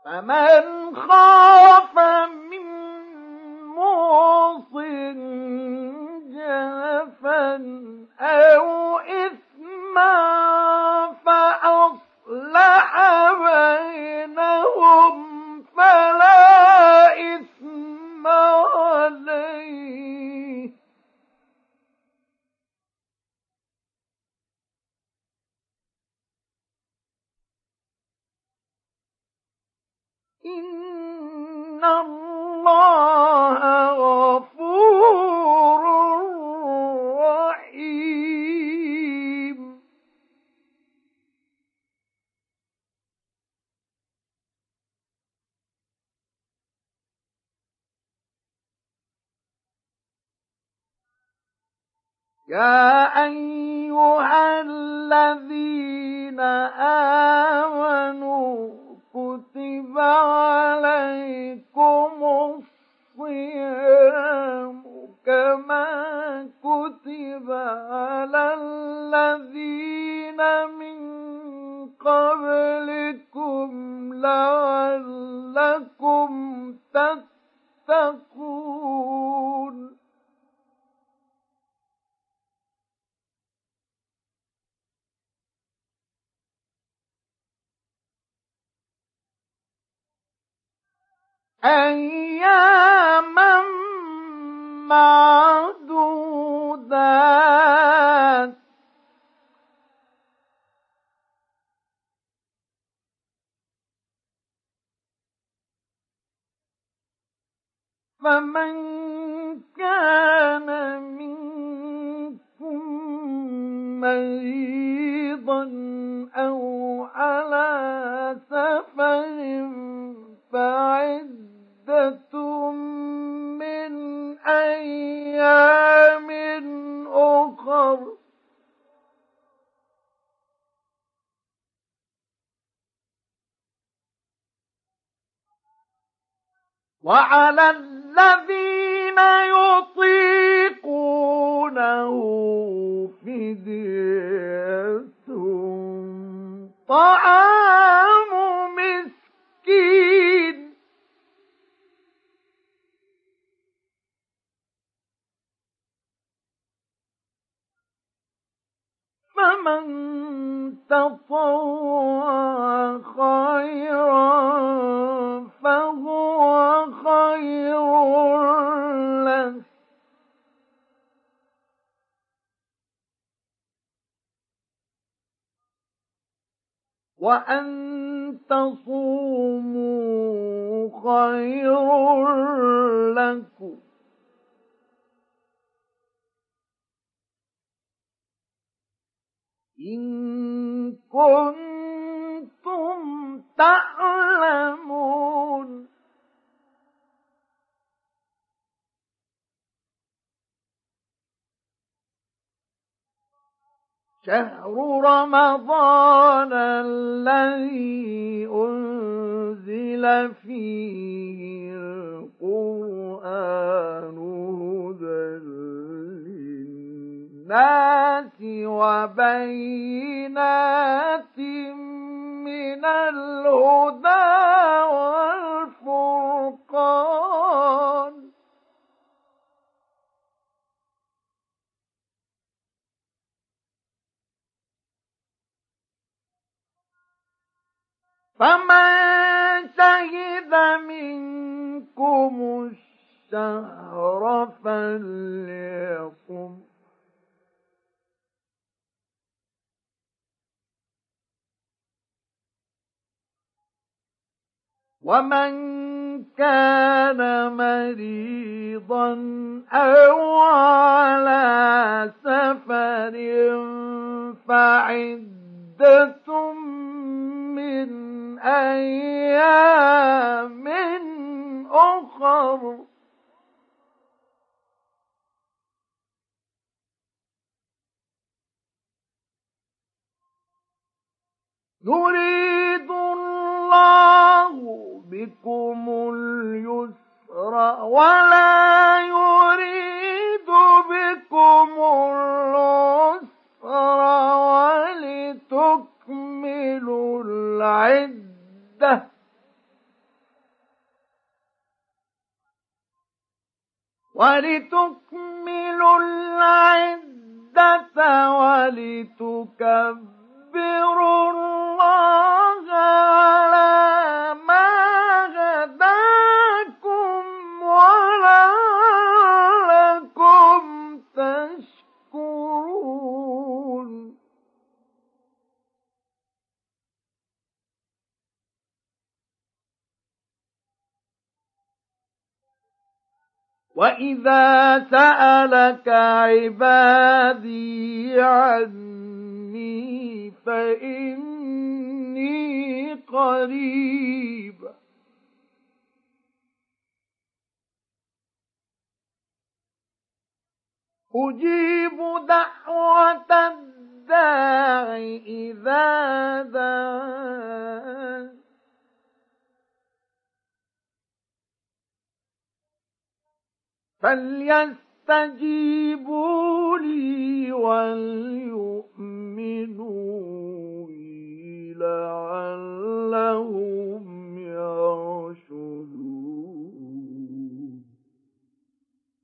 فمن خاف من موص جنفا أو إثما فأصلح بينهم فلا إثم عليه. إن الله غفور رحيم. يا أيها الذين آمنوا كتب عليكم الصيام كما كتب على الذين من قبلكم لعلكم تتقون. أياما معدودات فمن كان منكم مريضا أو على سفر فعدة من أيام أخر. وعلى الذين يطيقونه فدية طعام مسكين فمن تطوع خيرا فهو خير له وأن تصوموا خير لكم إن كنتم تعلمون. شهر رمضان الذي أنزل فيه القرآن هدى للناس وبينات من الهدى والفرقان. فمن شهد منكم الشهر فليصم ومن كان مريضا أو على سفر فعدة من أيام أخر. يريد الله بكم اليسر ولا يريد بكم العسر ولتكملوا العدة ولتكملوا العدة ولتكبروا الله على ما هداكم ولعلكم تشكرون. وَإِذَا سَأَلَكَ عِبَادِي عَنِّي فَإِنِّي قَرِيبٌ أُجِيبُ دَعْوَةَ الدَّاعِ إِذَا دَعَانِ فَلْيَسْتَجِيبُوا لِي وَلْيُؤْمِنُوا بِي لَعَلَّهُمْ